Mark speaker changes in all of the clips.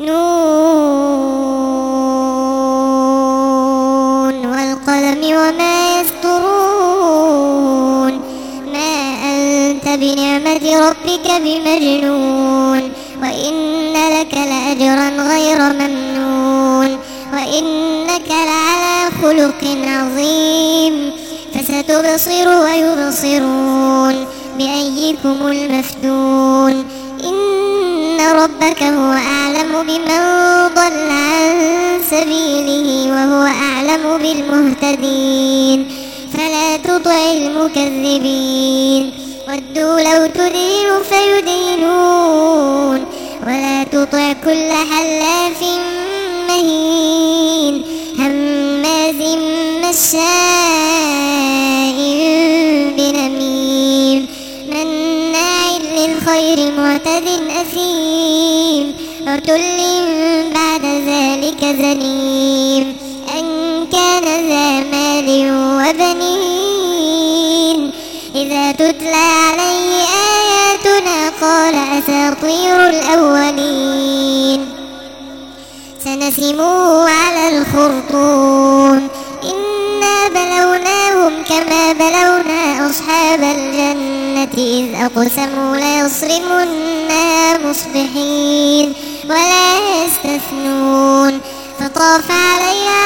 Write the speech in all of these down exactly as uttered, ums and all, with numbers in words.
Speaker 1: نون والقلم وما يسطرون ما أنت بنعمة ربك بمجنون وإن لك لأجرا غير ممنون وإنك لعلى خلق عظيم فستبصر ويبصرون بأيكم المفتون إن ربك هو أعلم بمن ضل عن سبيله وهو أعلم بالمهتدين فلا تطع المكذبين ودوا لو تدين فيدينون ولا تطع كل حلاف مهين هماز مشاء بنميم مناع للخير معتد أثيم عتل بعد ذلك زنيم أن كان ذا مال وبنين إذا تتلى عليه آياتنا قال أساطير الأولين سنسمه على الخرطوم إنا بلوناهم كما بلونا أصحاب الجنة إذ أقسموا ليصرمنها مصبحين ولا يستثنون فطاف عليها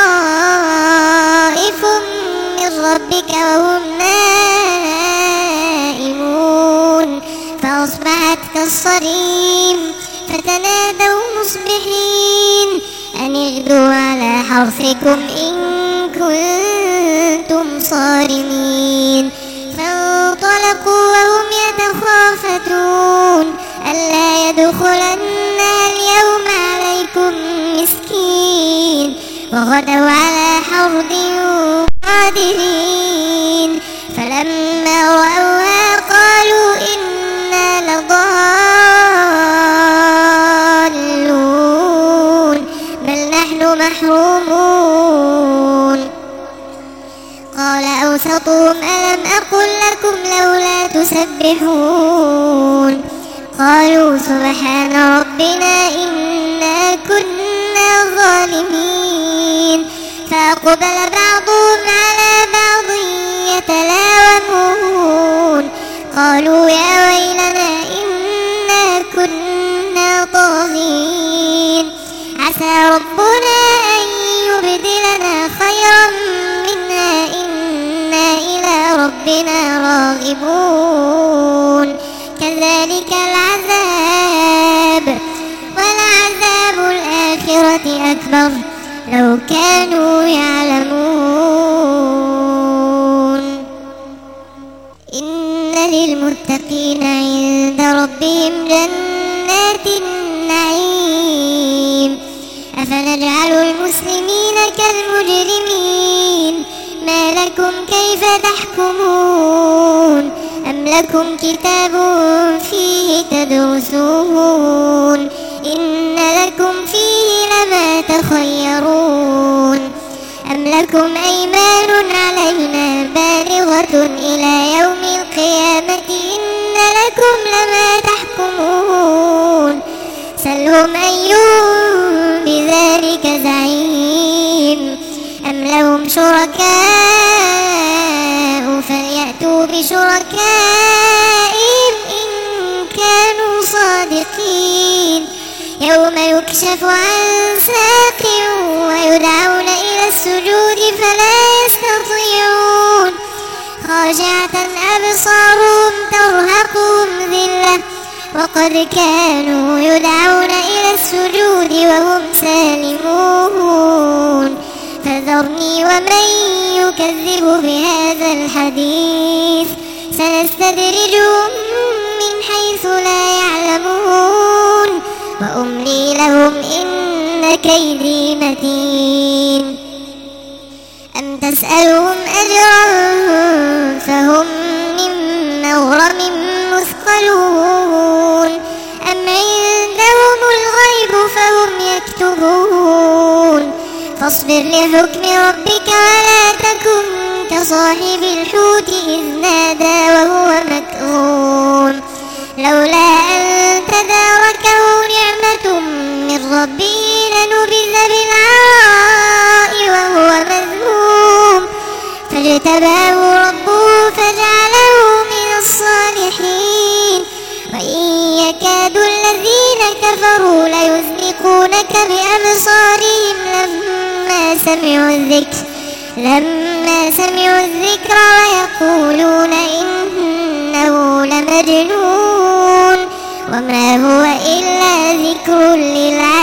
Speaker 1: طائف من ربك وهم نائمون فأصبحت كالصريم فتنادوا مصبحين أن اغدوا على حرثكم إن كنتم صارمين فانطلقوا وهم يتخافتون ألا يدخلنها اليوم عليكم مسكين وغدوا على حرد قادرين فلما رأوها قالوا إنا لضالون بل نحن محرومون قال أوسطهم ألم أقل لكم لولا تسبحون قالوا سبحان ربنا إنا كنا ظالمين فأقبل بعضهم على بعض يتلاومون قالوا يا ويلنا إنا كنا طاغين عسى ربنا أن يبدلنا خيرا منها إنا إلى ربنا راغبون كذلك العذاب ولعذاب الآخرة أكبر لو كانوا يعلمون إن للمتقين عند ربهم جنات النعيم أفنجعل المسلمين كالمجرمين ما لكم كيف تحكمون أم لكم كتاب فيه تدرسون إن لكم فيه لما تخيرون أم لكم أيمان علينا بالغة إلى يوم القيامة إن لكم لما تحكمون سلهم أيهم بذلك زعيم أم لهم شركاء فليأتوا بشركائهم إن كانوا صادقين يوم يكشف عن ساق ويدعون إلى السجود فلا يستطيعون خاشعة أبصارهم ترهقهم ذلة وقد كانوا يدعون إلى السجود وهم سالمون فذرني ومن يكذب بهذا الحديث سنستدرجهم من حيث لا يعلمون وأملي لهم إن كيدي متين أم تسألهم أجرا فهم من مغرم مثقلون أم عندهم الغيب فهم يكتبون فاصبر لحكم ربك ولا تكن كصاحب الحوت إذ نادى وهو مكظوم لولا أن تداركه نعمة من ربه لنبذ بالعراء وهو مذموم فاجتباه ربه فجعله من الصالحين وإن يكاد الذين كفروا ليزلقونك بأبصارهم لما سمعوا الذكر لما سمعوا الذكر ويقولون إنه لمجنون وما هو إلا ذكر للعالمين.